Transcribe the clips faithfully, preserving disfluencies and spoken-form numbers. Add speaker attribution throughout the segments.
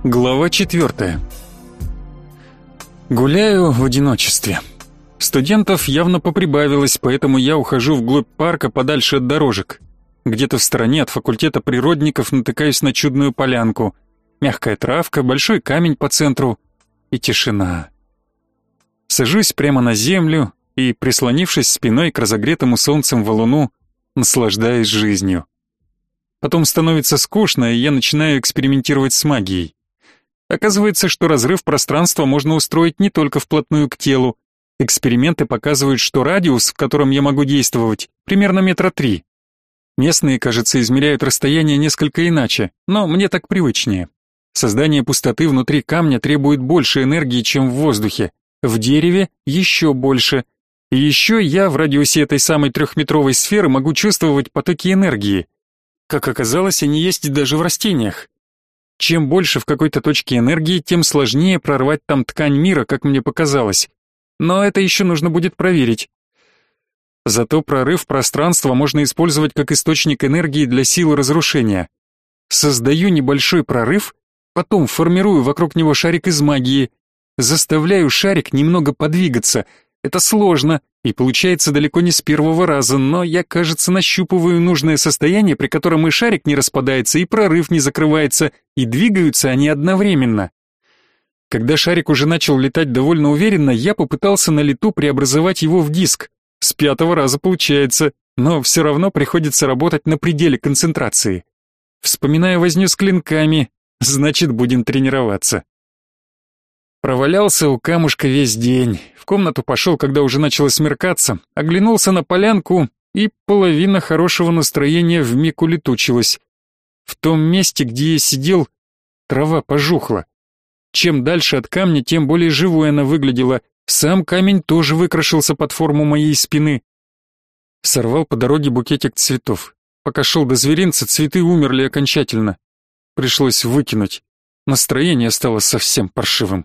Speaker 1: Глава четвертая. Гуляю в одиночестве. Студентов явно поприбавилось, поэтому я ухожу вглубь парка, подальше от дорожек. Где-то в стороне от факультета природников натыкаюсь на чудную полянку. Мягкая травка, большой камень по центру и тишина. Сажусь прямо на землю и, прислонившись спиной к разогретому солнцем валуну, наслаждаюсь жизнью. Потом становится скучно, и я начинаю экспериментировать с магией. Оказывается, что разрыв пространства можно устроить не только вплотную к телу. Эксперименты показывают, что радиус, в котором я могу действовать, примерно метра три. Местные, кажется, измеряют расстояние несколько иначе, но мне так привычнее. Создание пустоты внутри камня требует больше энергии, чем в воздухе. В дереве еще больше. И еще я в радиусе этой самой трехметровой сферы могу чувствовать потоки энергии. Как оказалось, они есть даже в растениях. Чем больше в какой-то точке энергии, тем сложнее прорвать там ткань мира, как мне показалось. Но это еще нужно будет проверить. Зато прорыв пространства можно использовать как источник энергии для силы разрушения. Создаю небольшой прорыв, потом формирую вокруг него шарик из магии, заставляю шарик немного подвигаться. Это сложно и получается далеко не с первого раза, но я, кажется, нащупываю нужное состояние, при котором и шарик не распадается, и прорыв не закрывается, и двигаются они одновременно. Когда шарик уже начал летать довольно уверенно, я попытался на лету преобразовать его в диск. С пятого раза получается, но все равно приходится работать на пределе концентрации. Вспоминая возню с клинками, значит, будем тренироваться. Провалялся у камушка весь день. В комнату пошел, когда уже начало смеркаться, оглянулся на полянку, и половина хорошего настроения вмиг улетучилась. В том месте, где я сидел, трава пожухла. Чем дальше от камня, тем более живой она выглядела. Сам камень тоже выкрашился под форму моей спины. Сорвал по дороге букетик цветов. Пока шел до зверинца, цветы умерли окончательно. Пришлось выкинуть. Настроение стало совсем паршивым.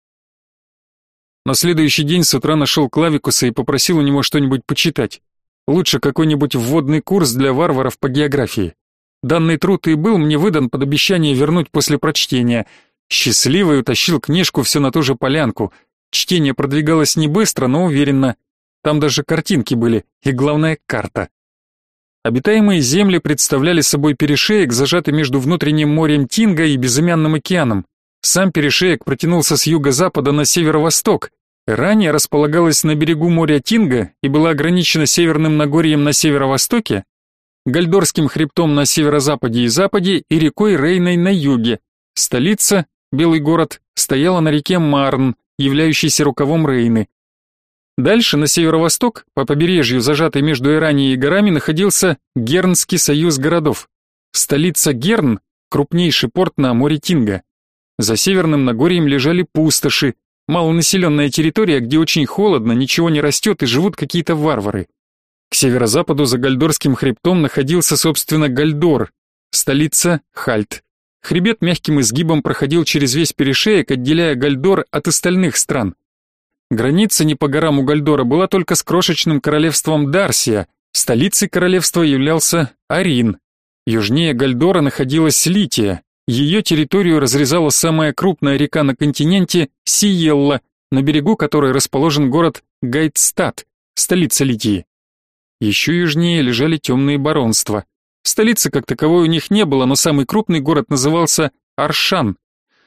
Speaker 1: На следующий день с утра нашел Клавикуса и попросил у него что-нибудь почитать. Лучше какой-нибудь вводный курс для варваров по географии. Данный труд и был мне выдан под обещание вернуть после прочтения. Счастливый утащил книжку все на ту же полянку. Чтение продвигалось не быстро, но уверенно. Там даже картинки были, и главное, карта. Обитаемые земли представляли собой перешеек, зажатый между внутренним морем Тинга и безымянным океаном. Сам перешеек протянулся с юго-запада на северо-восток. Ранее располагалась на берегу моря Тинга и была ограничена Северным Нагорьем на северо-востоке, Гальдорским хребтом на северо-западе и западе и рекой Рейной на юге. Столица, Белый город, стояла на реке Марн, являющейся рукавом Рейны. Дальше, на северо-восток, по побережью, зажатой между Эранией и горами, находился Гернский союз городов. Столица Герн, крупнейший порт на море Тинга. За Северным Нагорьем лежали пустоши, малонаселенная территория, где очень холодно, ничего не растет и живут какие-то варвары. К северо-западу за Гальдорским хребтом находился, собственно, Гальдор, столица Хальт. Хребет мягким изгибом проходил через весь перешеек, отделяя Гальдор от остальных стран. Граница не по горам у Гальдора была только с крошечным королевством Дарсия, столицей королевства являлся Арин. Южнее Гальдора находилась Лития. Ее территорию разрезала самая крупная река на континенте Сиелла, на берегу которой расположен город Гайтстад, столица Литии. Еще южнее лежали темные баронства. Столицы как таковой у них не было, но самый крупный город назывался Аршан.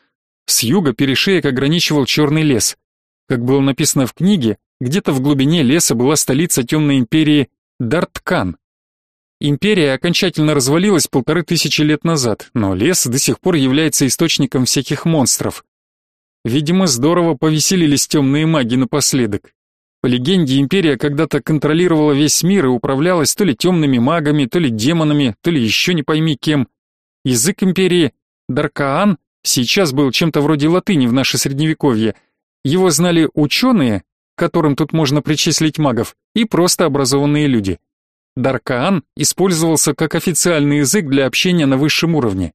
Speaker 1: С юга перешеек ограничивал черный лес. Как было написано в книге, где-то в глубине леса была столица темной империи Дарткан. Империя окончательно развалилась полторы тысячи лет назад, но лес до сих пор является источником всяких монстров. Видимо, здорово повеселились темные маги напоследок. По легенде, империя когда-то контролировала весь мир и управлялась то ли темными магами, то ли демонами, то ли еще не пойми кем. Язык империи Даркаан сейчас был чем-то вроде латыни в наше средневековье. Его знали ученые, к которым тут можно причислить магов, и просто образованные люди. Даркаан использовался как официальный язык для общения на высшем уровне.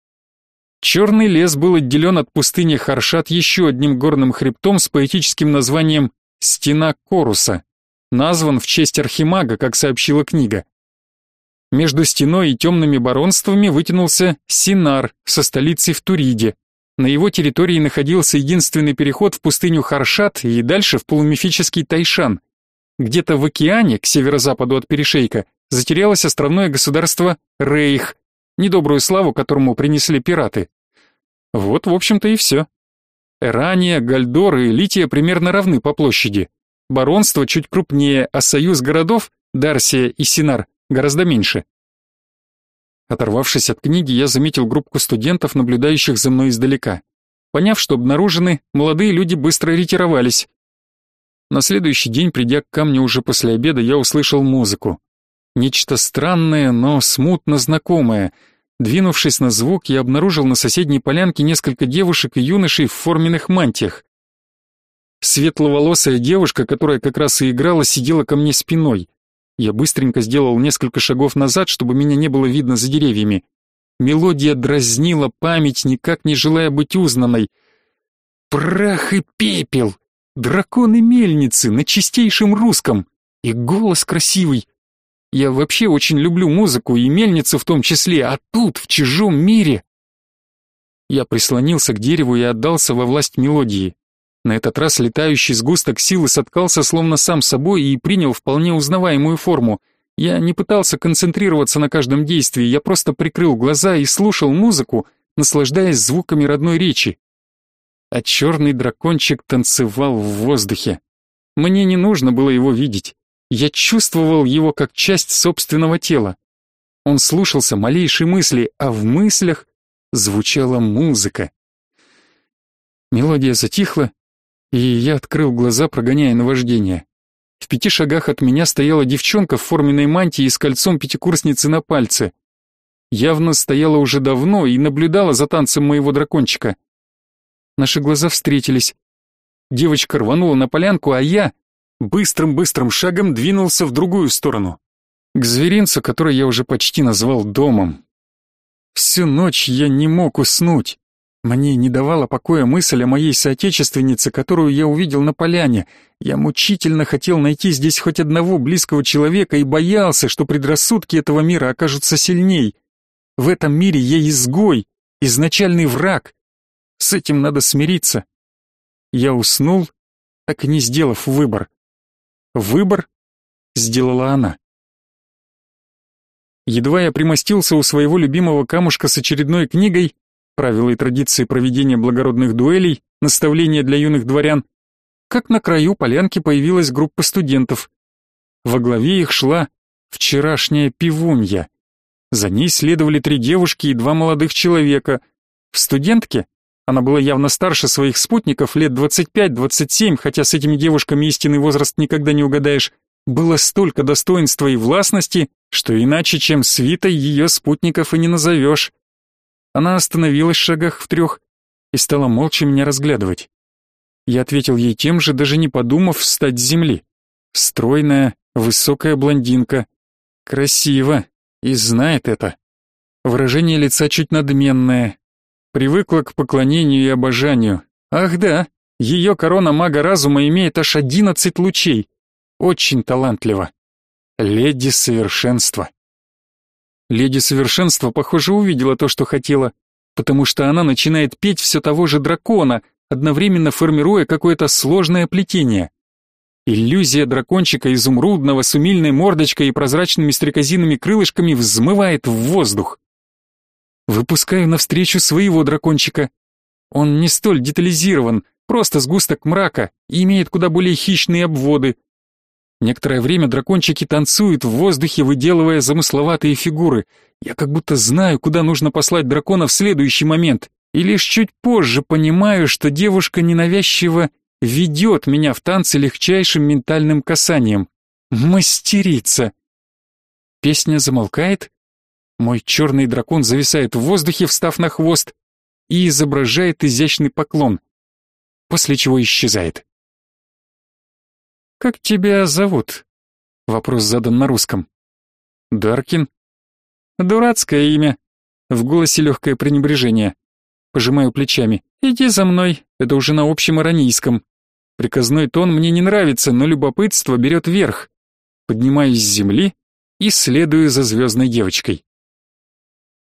Speaker 1: Черный лес был отделен от пустыни Харшат еще одним горным хребтом с поэтическим названием «Стена Коруса», назван в честь архимага, как сообщила книга. Между стеной и темными баронствами вытянулся Синар со столицей в Туриде. На его территории находился единственный переход в пустыню Харшат и дальше в полумифический Тайшан. Где-то в океане, к северо-западу от перешейка, затерялось островное государство Рейх, недобрую славу которому принесли пираты. Вот, в общем-то, и все. Эрания, Гальдор и Лития примерно равны по площади. Баронство чуть крупнее, а союз городов, Дарсия и Синар, гораздо меньше. Оторвавшись от книги, я заметил группку студентов, наблюдающих за мной издалека. Поняв, что обнаружены, молодые люди быстро ретировались. На следующий день, придя к камню уже после обеда, я услышал музыку. Нечто странное, но смутно знакомое. Двинувшись на звук, я обнаружил на соседней полянке несколько девушек и юношей в форменных мантиях. Светловолосая девушка, которая как раз и играла, сидела ко мне спиной. Я быстренько сделал несколько шагов назад, чтобы меня не было видно за деревьями. Мелодия дразнила память, никак не желая быть узнанной. Прах и пепел! Драконы-мельницы на чистейшем русском! И голос красивый! Я вообще очень люблю музыку, и мельницу в том числе, а тут, в чужом мире... Я прислонился к дереву и отдался во власть мелодии. На этот раз летающий сгусток силы соткался словно сам собой и принял вполне узнаваемую форму. Я не пытался концентрироваться на каждом действии, я просто прикрыл глаза и слушал музыку, наслаждаясь звуками родной речи. А черный дракончик танцевал в воздухе. Мне не нужно было его видеть. Я чувствовал его как часть собственного тела. Он слушался малейшей мысли, а в мыслях звучала музыка. Мелодия затихла, и я открыл глаза, прогоняя наваждение. В пяти шагах от меня стояла девчонка в форменной мантии и с кольцом пятикурсницы на пальце. Явно стояла уже давно и наблюдала за танцем моего дракончика. Наши глаза встретились. Девочка рванула на полянку, а я быстрым-быстрым шагом двинулся в другую сторону, к зверинцу, который я уже почти назвал домом. Всю ночь я не мог уснуть. Мне не давала покоя мысль о моей соотечественнице, которую я увидел на поляне. Я мучительно хотел найти здесь хоть одного близкого человека и боялся, что предрассудки этого мира окажутся сильней. В этом мире я изгой, изначальный враг. С этим надо смириться. Я уснул, так и не сделав выбор. Выбор сделала она. Едва я примостился у своего любимого камушка с очередной книгой «Правила и традиции проведения благородных дуэлей. Наставления для юных дворян», как на краю полянки появилась группа студентов. Во главе их шла вчерашняя пивунья. За ней следовали три девушки и два молодых человека. В студентке, она была явно старше своих спутников, лет двадцать пять-двадцать семь, хотя с этими девушками истинный возраст никогда не угадаешь, было столько достоинства и властности, что иначе, чем свитой, ее спутников и не назовешь. Она остановилась в шагах в трех и стала молча меня разглядывать. Я ответил ей тем же, даже не подумав встать с земли. Стройная, высокая блондинка. Красиво. И знает это. Выражение лица чуть надменное. Привыкла к поклонению и обожанию. Ах да, ее корона мага разума имеет аж одиннадцать лучей. Очень талантливо. Леди совершенства. Леди совершенства, похоже, увидела то, что хотела, потому что она начинает петь все того же дракона, одновременно формируя какое-то сложное плетение. Иллюзия дракончика изумрудного с умильной мордочкой и прозрачными стрекозиными крылышками взмывает в воздух. Выпускаю навстречу своего дракончика. Он не столь детализирован, просто сгусток мрака и имеет куда более хищные обводы. Некоторое время дракончики танцуют в воздухе, выделывая замысловатые фигуры. Я как будто знаю, куда нужно послать дракона в следующий момент, и лишь чуть позже понимаю, что девушка ненавязчиво ведет меня в танце легчайшим ментальным касанием. Мастерица! Песня замолкает, мой черный дракон зависает в воздухе, встав на хвост, и изображает изящный поклон, после чего исчезает. «Как тебя зовут?» Вопрос задан на русском. «Даркин». «Дурацкое имя». В голосе легкое пренебрежение. Пожимаю плечами. «Иди за мной». Это уже на общем иронийском. Приказной тон мне не нравится, но любопытство берет верх. Поднимаюсь с земли и следую за звездной девочкой.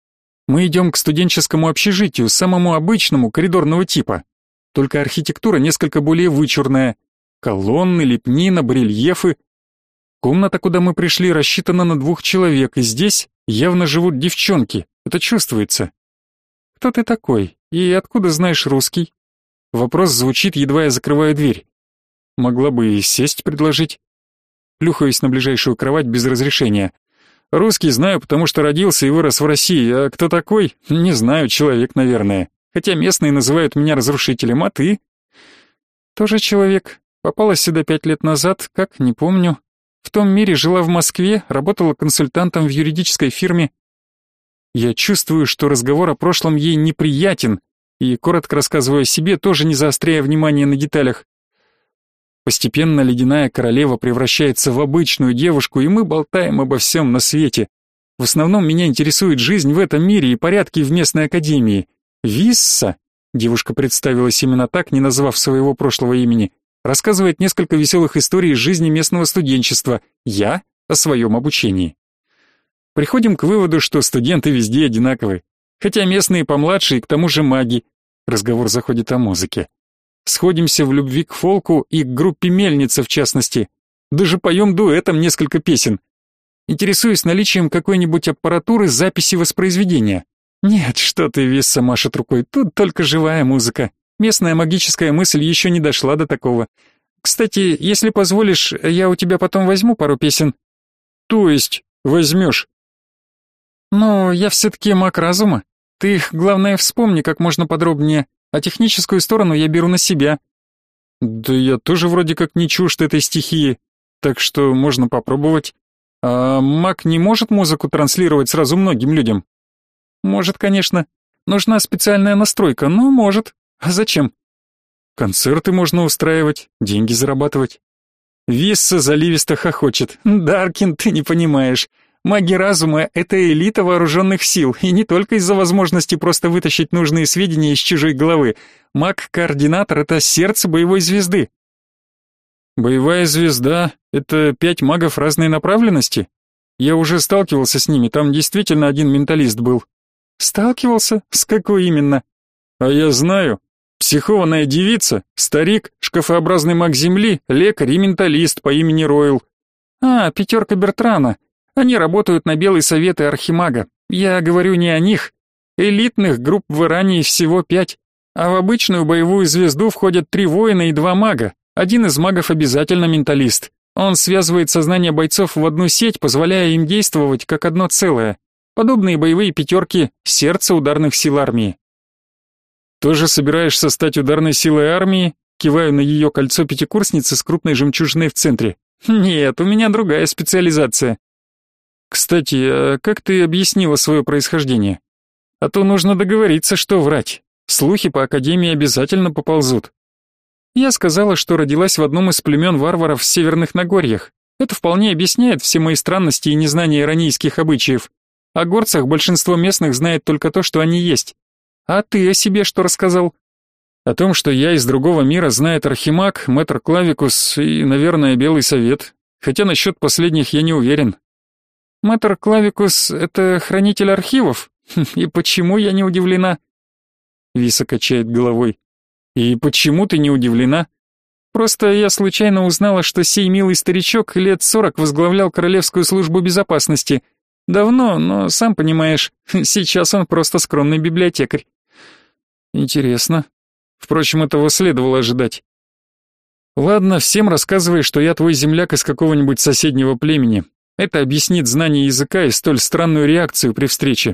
Speaker 1: Мы идем к студенческому общежитию, самому обычному, коридорного типа. Только архитектура несколько более вычурная. Колонны, лепнина, барельефы. Комната, куда мы пришли, рассчитана на двух человек, и здесь явно живут девчонки. Это чувствуется. Кто ты такой? И откуда знаешь русский? Вопрос звучит, едва я закрываю дверь. Могла бы и сесть предложить. Плюхаюсь на ближайшую кровать без разрешения. Русский знаю, потому что родился и вырос в России, а кто такой? Не знаю, человек, наверное. Хотя местные называют меня разрушителем, а ты? Тоже человек. Попала сюда пять лет назад, как, не помню. В том мире жила в Москве, работала консультантом в юридической фирме. Я чувствую, что разговор о прошлом ей неприятен, и коротко рассказываю о себе, тоже не заостряя внимание на деталях. Постепенно ледяная королева превращается в обычную девушку, и мы болтаем обо всем на свете. В основном меня интересует жизнь в этом мире и порядки в местной академии. Висса, девушка представилась именно так, не назвав своего прошлого имени, рассказывает несколько веселых историй из жизни местного студенчества. Я о своем обучении. Приходим к выводу, что студенты везде одинаковы. Хотя местные помладше и к тому же маги. Разговор заходит о музыке. Сходимся в любви к фолку и к группе Мельница в частности. Даже поем дуэтом несколько песен. Интересуюсь наличием какой-нибудь аппаратуры записи воспроизведения. Нет, что ты, Висса машет рукой, тут только живая музыка. Местная магическая мысль еще не дошла до такого. Кстати, если позволишь, я у тебя потом возьму пару песен. То есть возьмешь? Ну, я все-таки маг разума. Ты их, главное, вспомни как можно подробнее, а техническую сторону я беру на себя. Да я тоже вроде как не чужд этой стихии, так что можно попробовать. А маг не может музыку транслировать сразу многим людям? Может, конечно. Нужна специальная настройка, но может. А зачем? Концерты можно устраивать, деньги зарабатывать. Висса заливисто хохочет. Даркин, ты не понимаешь. Маги разума — это элита вооруженных сил, и не только из-за возможности просто вытащить нужные сведения из чужой головы. Маг-координатор — это сердце боевой звезды. Боевая звезда — это пять магов разной направленности? Я уже сталкивался с ними, там действительно один менталист был. Сталкивался? С какой именно? А я знаю. Психованная девица, старик, шкафообразный маг Земли, лекарь и менталист по имени Ройл. А, пятерка Бертрана. Они работают на Белый Совет и Архимага. Я говорю не о них. Элитных групп в Иране всего пять, а в обычную боевую звезду входят три воина и два мага. Один из магов обязательно менталист. Он связывает сознание бойцов в одну сеть, позволяя им действовать как одно целое. Подобные боевые пятерки — сердце ударных сил армии. Тоже собираешься стать ударной силой армии? Киваю на ее кольцо пятикурсницы с крупной жемчужиной в центре. Нет, у меня другая специализация. Кстати, а как ты объяснила свое происхождение? А то нужно договориться, что врать. Слухи по академии обязательно поползут. Я сказала, что родилась в одном из племен варваров в Северных Нагорьях. Это вполне объясняет все мои странности и незнание иранийских обычаев. О горцах большинство местных знает только то, что они есть. А ты о себе что рассказал? О том, что я из другого мира, знает Архимаг, мэтр Клавикус и, наверное, Белый Совет. Хотя насчет последних я не уверен. Мэтр Клавикус — это хранитель архивов? И почему я не удивлена? Виса качает головой. И почему ты не удивлена? Просто я случайно узнала, что сей милый старичок лет сорок возглавлял Королевскую службу безопасности. Давно, но, сам понимаешь, сейчас он просто скромный библиотекарь. Интересно. Впрочем, этого следовало ожидать. Ладно, всем рассказывай, что я твой земляк из какого-нибудь соседнего племени. Это объяснит знание языка и столь странную реакцию при встрече.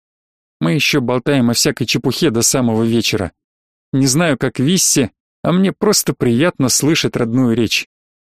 Speaker 1: Мы еще болтаем о всякой чепухе до самого вечера. Не знаю, как Виссе, а мне просто приятно слышать родную речь.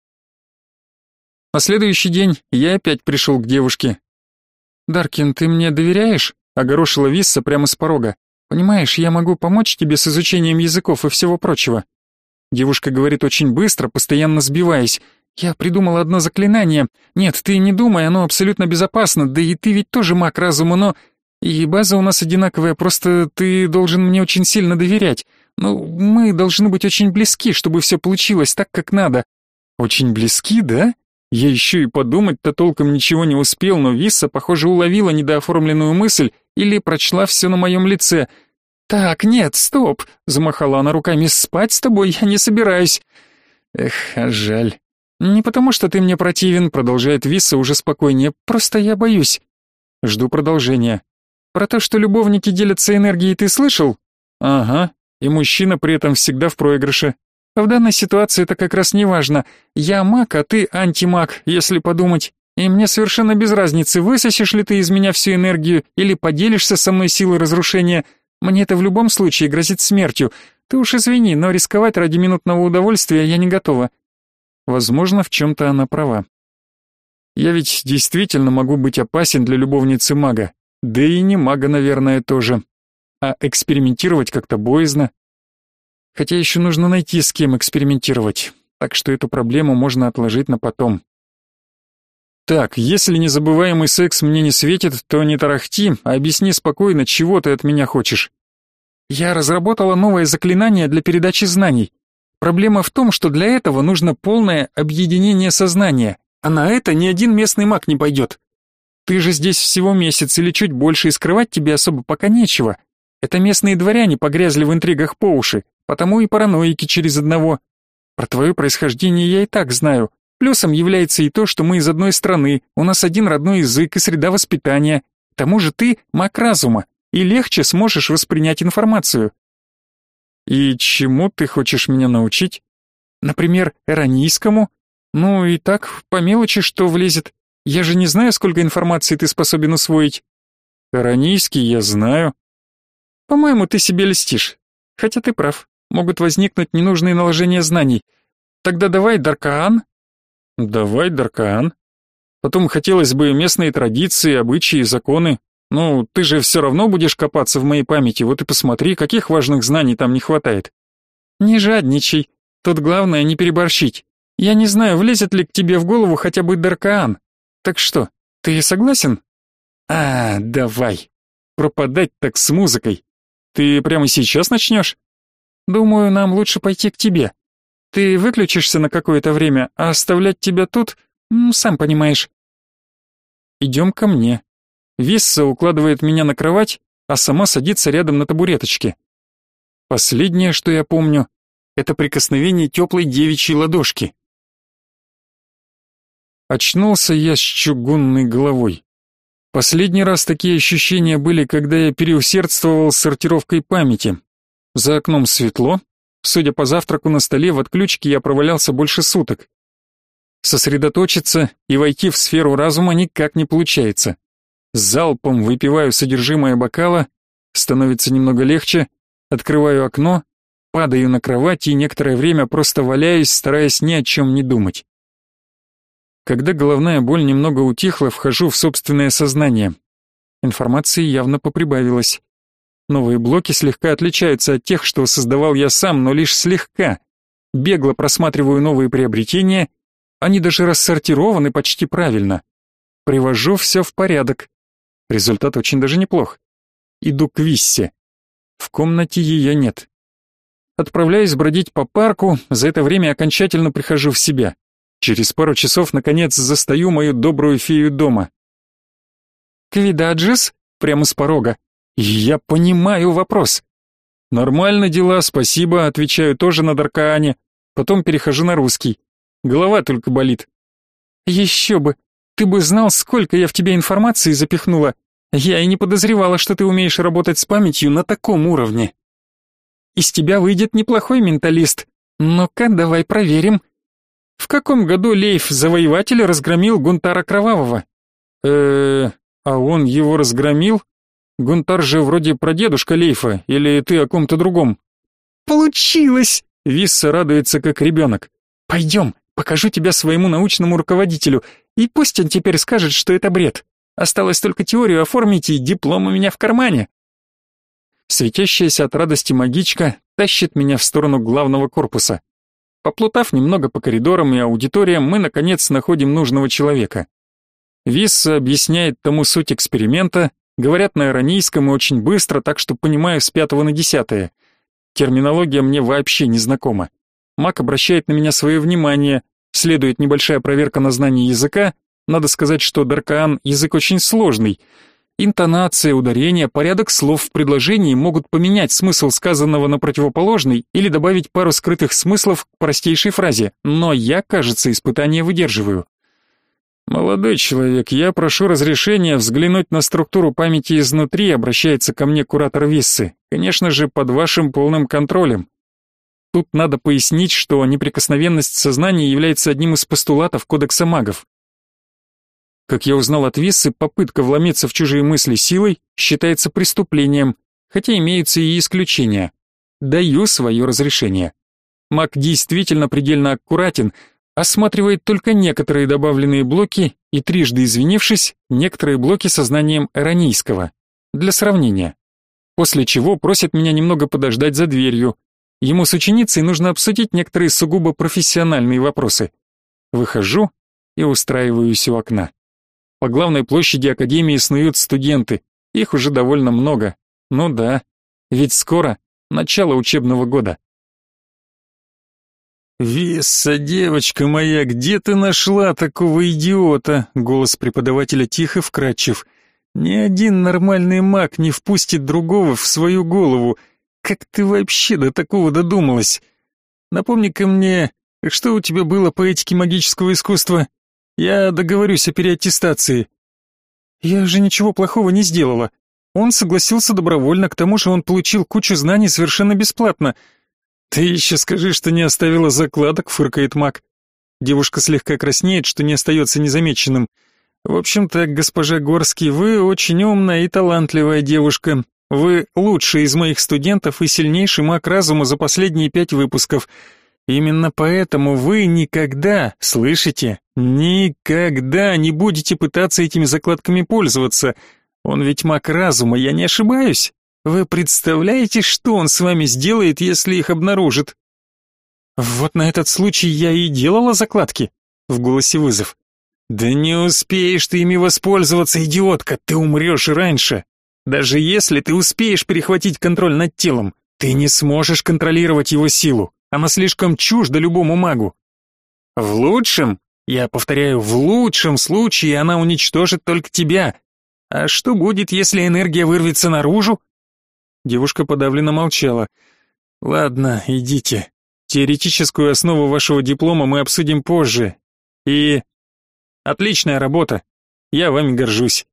Speaker 1: На следующий день я опять пришел к девушке. «Даркин, ты мне доверяешь?» — огорошила Висса прямо с порога. «Понимаешь, я могу помочь тебе с изучением языков и всего прочего». Девушка говорит очень быстро, постоянно сбиваясь. «Я придумала одно заклинание. Нет, ты не думай, оно абсолютно безопасно, да и ты ведь тоже маг разума, но... И база у нас одинаковая, просто ты должен мне очень сильно доверять. Ну, мы должны быть очень близки, чтобы все получилось так, как надо». «Очень близки, да?» Я еще и подумать-то толком ничего не успел, но Висса, похоже, уловила недооформленную мысль или прочла все на моем лице. «Так, нет, стоп!» — замахала она руками. «Спать с тобой я не собираюсь». Эх, а жаль. «Не потому, что ты мне противен», — продолжает Висса уже спокойнее. «Просто я боюсь». Жду продолжения. «Про то, что любовники делятся энергией, ты слышал?» «Ага, и мужчина при этом всегда в проигрыше». «В данной ситуации это как раз не важно. Я маг, а ты антимаг, если подумать. И мне совершенно без разницы, высосешь ли ты из меня всю энергию или поделишься со мной силой разрушения. Мне это в любом случае грозит смертью. Ты уж извини, но рисковать ради минутного удовольствия я не готова». Возможно, в чем-то она права. Я ведь действительно могу быть опасен для любовницы мага. Да и не мага, наверное, тоже. А экспериментировать как-то боязно. Хотя еще нужно найти, с кем экспериментировать. Так что эту проблему можно отложить на потом. Так, если незабываемый секс мне не светит, то не тарахти, а объясни спокойно, чего ты от меня хочешь. Я разработала новое заклинание для передачи знаний. Проблема в том, что для этого нужно полное объединение сознания, а на это ни один местный маг не пойдет. Ты же здесь всего месяц или чуть больше, и скрывать тебе особо пока нечего. Это местные дворяне погрязли в интригах по уши, потому и параноики через одного. Про твое происхождение я и так знаю. Плюсом является и то, что мы из одной страны, у нас один родной язык и среда воспитания. К тому же ты маг разума, и легче сможешь воспринять информацию. И чему ты хочешь меня научить? Например, эронийскому? Ну и так, по мелочи, что влезет. Я же не знаю, сколько информации ты способен усвоить. Эронийский я знаю. По-моему, ты себе льстишь. Хотя ты прав, могут возникнуть ненужные наложения знаний. Тогда давай Даркаан. Давай Даркаан. Потом хотелось бы местные традиции, обычаи, законы. Ну, ты же все равно будешь копаться в моей памяти, вот и посмотри, каких важных знаний там не хватает. Не жадничай. Тут главное не переборщить. Я не знаю, влезет ли к тебе в голову хотя бы Даркаан. Так что, ты согласен? А, давай. Пропадать так с музыкой. Ты прямо сейчас начнешь? Думаю, нам лучше пойти к тебе. Ты выключишься на какое-то время, а оставлять тебя тут, м, сам понимаешь. Идем ко мне. Висса укладывает меня на кровать, а сама садится рядом на табуреточке. Последнее, что я помню, это прикосновение теплой девичьей ладошки. Очнулся я с чугунной головой. Последний раз такие ощущения были, когда я переусердствовал с сортировкой памяти. За окном светло, судя по завтраку на столе, в отключке я провалялся больше суток. Сосредоточиться и войти в сферу разума никак не получается. Залпом выпиваю содержимое бокала, становится немного легче, открываю окно, падаю на кровать и некоторое время просто валяюсь, стараясь ни о чем не думать. Когда головная боль немного утихла, вхожу в собственное сознание. Информации явно поприбавилось. Новые блоки слегка отличаются от тех, что создавал я сам, но лишь слегка. Бегло просматриваю новые приобретения, они даже рассортированы почти правильно. Привожу все в порядок. Результат очень даже неплох. Иду к Виссе. В комнате ее нет. Отправляюсь бродить по парку, за это время окончательно прихожу в себя. Через пару часов, наконец, застаю мою добрую фею дома. «Квидаджис?» Прямо с порога. И я понимаю вопрос. «Нормально дела, спасибо», отвечаю тоже на Даркаане. Потом перехожу на русский. Голова только болит. «Еще бы! Ты бы знал, сколько я в тебя информации запихнула. Я и не подозревала, что ты умеешь работать с памятью на таком уровне. Из тебя выйдет неплохой менталист. Ну-ка, давай проверим. В каком году Лейф Завоеватель разгромил Гунтара Кровавого? э а он его разгромил? Гунтар же вроде прадедушка Лейфа, или ты о ком-то другом?» «Получилось!» Висса радуется, как ребенок. «Пойдем, покажу тебя своему научному руководителю, и пусть он теперь скажет, что это бред. Осталось только теорию оформить, и диплом у меня в кармане». Светящаяся от радости магичка тащит меня в сторону главного корпуса. Поплутав немного по коридорам и аудиториям, мы, наконец, находим нужного человека. Висса объясняет тому суть эксперимента, говорят на иронийском и очень быстро, так что понимаю с пятого на десятое. Терминология мне вообще не знакома. Маг обращает на меня свое внимание, Следует небольшая проверка на знание языка. Надо сказать, что Даркаан язык очень сложный. Интонация, ударение, порядок слов в предложении могут поменять смысл сказанного на противоположный или добавить пару скрытых смыслов к простейшей фразе, но я, кажется, испытание выдерживаю. «Молодой человек, я прошу разрешения взглянуть на структуру памяти изнутри», обращается ко мне куратор Виссы. «Конечно же, под вашим полным контролем». Тут надо пояснить, что неприкосновенность сознания является одним из постулатов Кодекса магов. Как я узнал от Виссы, попытка вломиться в чужие мысли силой считается преступлением, хотя имеются и исключения. Даю свое разрешение. Маг действительно предельно аккуратен, осматривает только некоторые добавленные блоки и, трижды извинившись, некоторые блоки со знанием Эронийского. Для сравнения. После чего просит меня немного подождать за дверью. Ему с ученицей нужно обсудить некоторые сугубо профессиональные вопросы. Выхожу и устраиваюсь у окна. По главной площади академии снуют студенты. Их уже довольно много. Ну да, ведь скоро начало учебного года. «Висса, девочка моя, где ты нашла такого идиота?» Голос преподавателя тих и вкрадчив. «Ни один нормальный маг не впустит другого в свою голову. Как ты вообще до такого додумалась? Напомни-ка мне, что у тебя было по этике магического искусства? Я договорюсь о переаттестации». «Я же ничего плохого не сделала. Он согласился добровольно, к тому же он получил кучу знаний совершенно бесплатно». «Ты еще скажи, что не оставила закладок», — фыркает маг. Девушка слегка краснеет, что не остается незамеченным. «В общем так, госпожа Горский, вы очень умная и талантливая девушка. Вы лучший из моих студентов и сильнейший маг разума за последние пять выпусков. Именно поэтому вы никогда, слышите, никогда не будете пытаться этими закладками пользоваться. Он ведь маг разума, я не ошибаюсь? Вы представляете, что он с вами сделает, если их обнаружит?» «Вот на этот случай я и делала закладки», — в голосе вызов. «Да не успеешь ты ими воспользоваться, идиотка, ты умрешь раньше. Даже если ты успеешь перехватить контроль над телом, ты не сможешь контролировать его силу. Она слишком чужда любому магу. В лучшем, я повторяю, в лучшем случае она уничтожит только тебя. А что будет, если энергия вырвется наружу?» Девушка подавленно молчала. «Ладно, идите. Теоретическую основу вашего диплома мы обсудим позже. И... отличная работа. Я вами горжусь».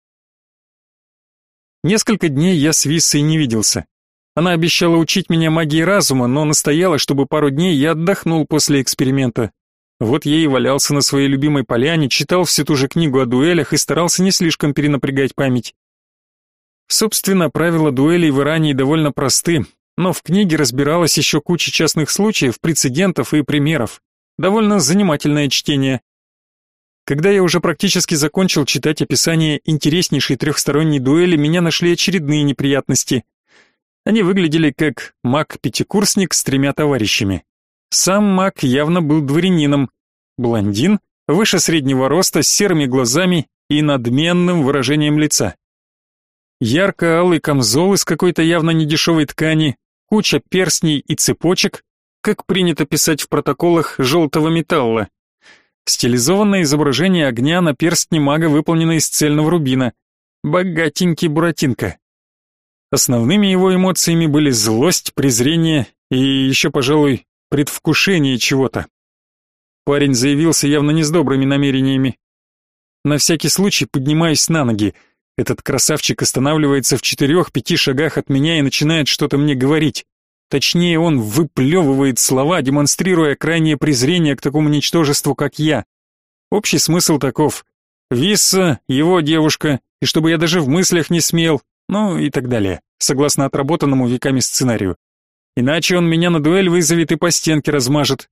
Speaker 1: Несколько дней я с Виссой не виделся. Она обещала учить меня магии разума, но настояла, чтобы пару дней я отдохнул после эксперимента. Вот я и валялся на своей любимой поляне, читал всю ту же книгу о дуэлях и старался не слишком перенапрягать память. Собственно, правила дуэлей в Ирании довольно просты, но в книге разбиралась еще куча частных случаев, прецедентов и примеров. Довольно занимательное чтение. Когда я уже практически закончил читать описание интереснейшей трехсторонней дуэли, меня нашли очередные неприятности. Они выглядели как маг-пятикурсник с тремя товарищами. Сам маг явно был дворянином. Блондин, выше среднего роста, с серыми глазами и надменным выражением лица. Ярко-алый камзол из какой-то явно недешевой ткани, куча перстней и цепочек, как принято писать в протоколах, желтого металла. Стилизованное изображение огня на перстне мага выполнено из цельного рубина. Богатенький буратинка. Основными его эмоциями были злость, презрение и еще, пожалуй, предвкушение чего-то. Парень заявился явно не с добрыми намерениями. На всякий случай поднимаюсь на ноги. Этот красавчик останавливается в четырех-пяти шагах от меня и начинает что-то мне говорить. Точнее, он выплевывает слова, демонстрируя крайнее презрение к такому ничтожеству, как я. Общий смысл таков. Висса, его девушка, и чтобы я даже в мыслях не смел, ну и так далее, согласно отработанному веками сценарию. Иначе он меня на дуэль вызовет и по стенке размажет.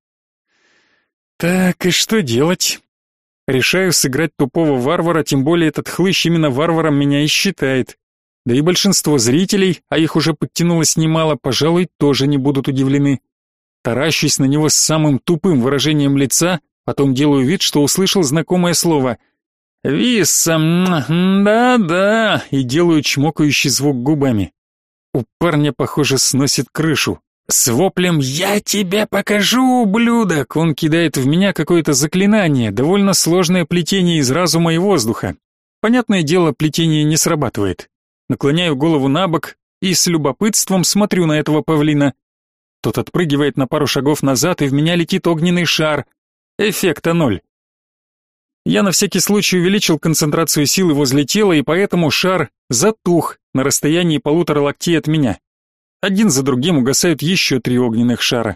Speaker 1: Так, и что делать? Решаю сыграть тупого варвара, тем более этот хлыщ именно варваром меня и считает. Да и большинство зрителей, а их уже подтянулось немало, пожалуй, тоже не будут удивлены. Таращусь на него с самым тупым выражением лица, потом делаю вид, что услышал знакомое слово. «Висса, да-да», и делаю чмокающий звук губами. У парня, похоже, сносит крышу. С воплем «Я тебе покажу, ублюдок!» он кидает в меня какое-то заклинание, довольно сложное плетение из разума и воздуха. Понятное дело, плетение не срабатывает. Наклоняю голову на бок и с любопытством смотрю на этого павлина. Тот отпрыгивает на пару шагов назад, и в меня летит огненный шар. Эффекта ноль. Я на всякий случай увеличил концентрацию силы возле тела, и поэтому шар затух на расстоянии полутора локтей от меня. Один за другим угасают еще три огненных шара.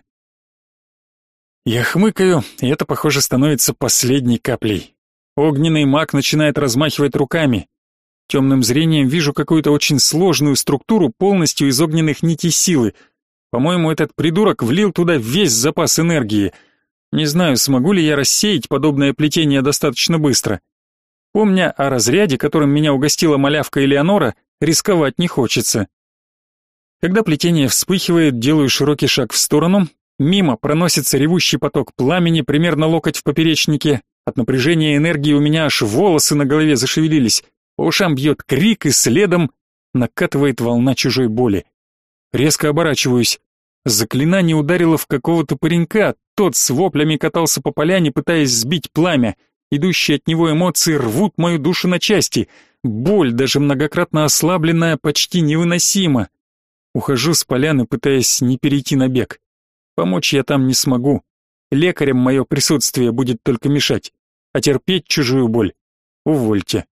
Speaker 1: Я хмыкаю, и это, похоже, становится последней каплей. Огненный маг начинает размахивать руками. Темным зрением вижу какую-то очень сложную структуру полностью из огненных нитей силы. По-моему, этот придурок влил туда весь запас энергии. Не знаю, смогу ли я рассеять подобное плетение достаточно быстро. Помня о разряде, которым меня угостила малявка Элеонора, рисковать не хочется. Когда плетение вспыхивает, делаю широкий шаг в сторону. Мимо проносится ревущий поток пламени, примерно локоть в поперечнике. От напряжения энергии у меня аж волосы на голове зашевелились. По ушам бьет крик, и следом накатывает волна чужой боли. Резко оборачиваюсь. Заклинание ударило в какого-то паренька. Тот с воплями катался по поляне, пытаясь сбить пламя. Идущие от него эмоции рвут мою душу на части. Боль, даже многократно ослабленная, почти невыносима. Ухожу с поляны, пытаясь не перейти на бег. Помочь я там не смогу. Лекарям мое присутствие будет только мешать. А терпеть чужую боль увольте.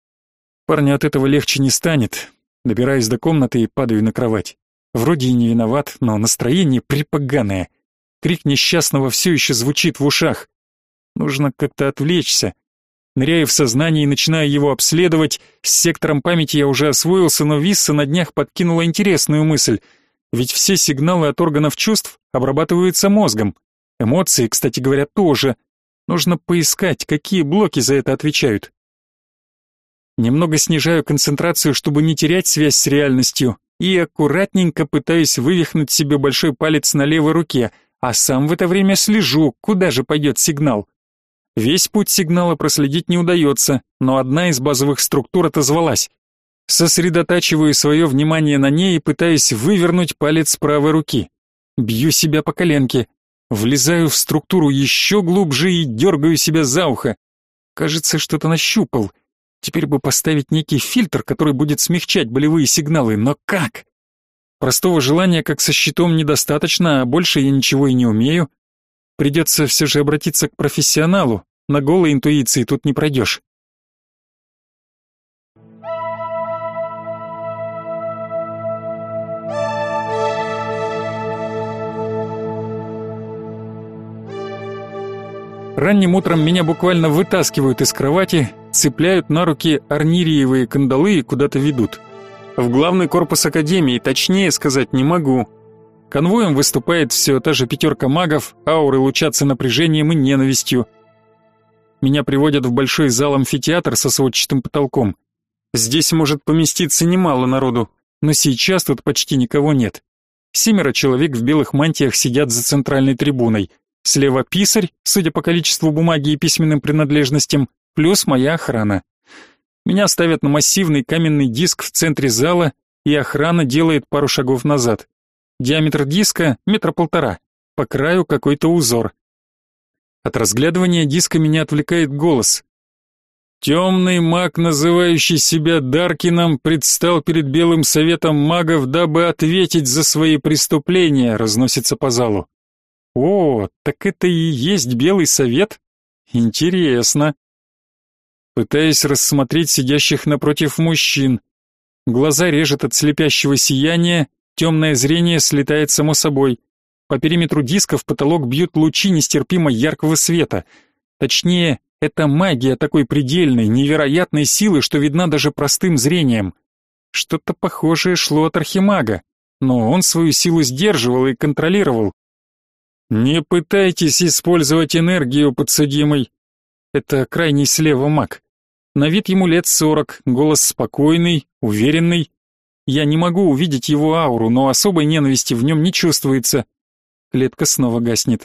Speaker 1: Парню от этого легче не станет. Добираюсь до комнаты и падаю на кровать. Вроде и не виноват, но настроение припоганое. Крик несчастного все еще звучит в ушах. Нужно как-то отвлечься. Ныряю в сознание и начинаю его обследовать. С сектором памяти я уже освоился, но Висса на днях подкинула интересную мысль. Ведь все сигналы от органов чувств обрабатываются мозгом. Эмоции, кстати говоря, тоже. Нужно поискать, какие блоки за это отвечают. Немного снижаю концентрацию, чтобы не терять связь с реальностью, и аккуратненько пытаюсь вывихнуть себе большой палец на левой руке, а сам в это время слежу, куда же пойдет сигнал. Весь путь сигнала проследить не удается, но одна из базовых структур отозвалась. Сосредотачиваю свое внимание на ней и пытаюсь вывернуть палец правой руки. Бью себя по коленке, влезаю в структуру еще глубже и дергаю себя за ухо. Кажется, что-то нащупал. Теперь бы поставить некий фильтр, который будет смягчать болевые сигналы, но как? Простого желания, как со щитом, недостаточно, а больше я ничего и не умею. Придется все же обратиться к профессионалу. На голой интуиции тут не пройдешь. Ранним утром меня буквально вытаскивают из кровати, цепляют на руки арнириевые кандалы и куда-то ведут. В главный корпус академии, точнее сказать не могу. Конвоем выступает все та же пятерка магов, ауры лучатся напряжением и ненавистью. Меня приводят в большой зал амфитеатр со сводчатым потолком. Здесь может поместиться немало народу, но сейчас тут почти никого нет. Семеро человек в белых мантиях сидят за центральной трибуной. Слева писарь, судя по количеству бумаги и письменным принадлежностям, плюс моя охрана. Меня ставят на массивный каменный диск в центре зала, и охрана делает пару шагов назад. Диаметр диска метра полтора, по краю какой-то узор. От разглядывания диска меня отвлекает голос. Темный маг, называющий себя Даркином, предстал перед Белым Советом магов, дабы ответить за свои преступления, разносится по залу. О, так это и есть Белый Совет? Интересно. Пытаясь рассмотреть сидящих напротив мужчин. Глаза режет от слепящего сияния, темное зрение слетает само собой. По периметру диска в потолок бьют лучи нестерпимо яркого света. Точнее, это магия такой предельной, невероятной силы, что видна даже простым зрением. Что-то похожее шло от архимага, но он свою силу сдерживал и контролировал. «Не пытайтесь использовать энергию, подсудимый». Это крайний слева маг. На вид ему лет сорок, голос спокойный, уверенный. Я не могу увидеть его ауру, но особой ненависти в нем не чувствуется. Клетка снова гаснет.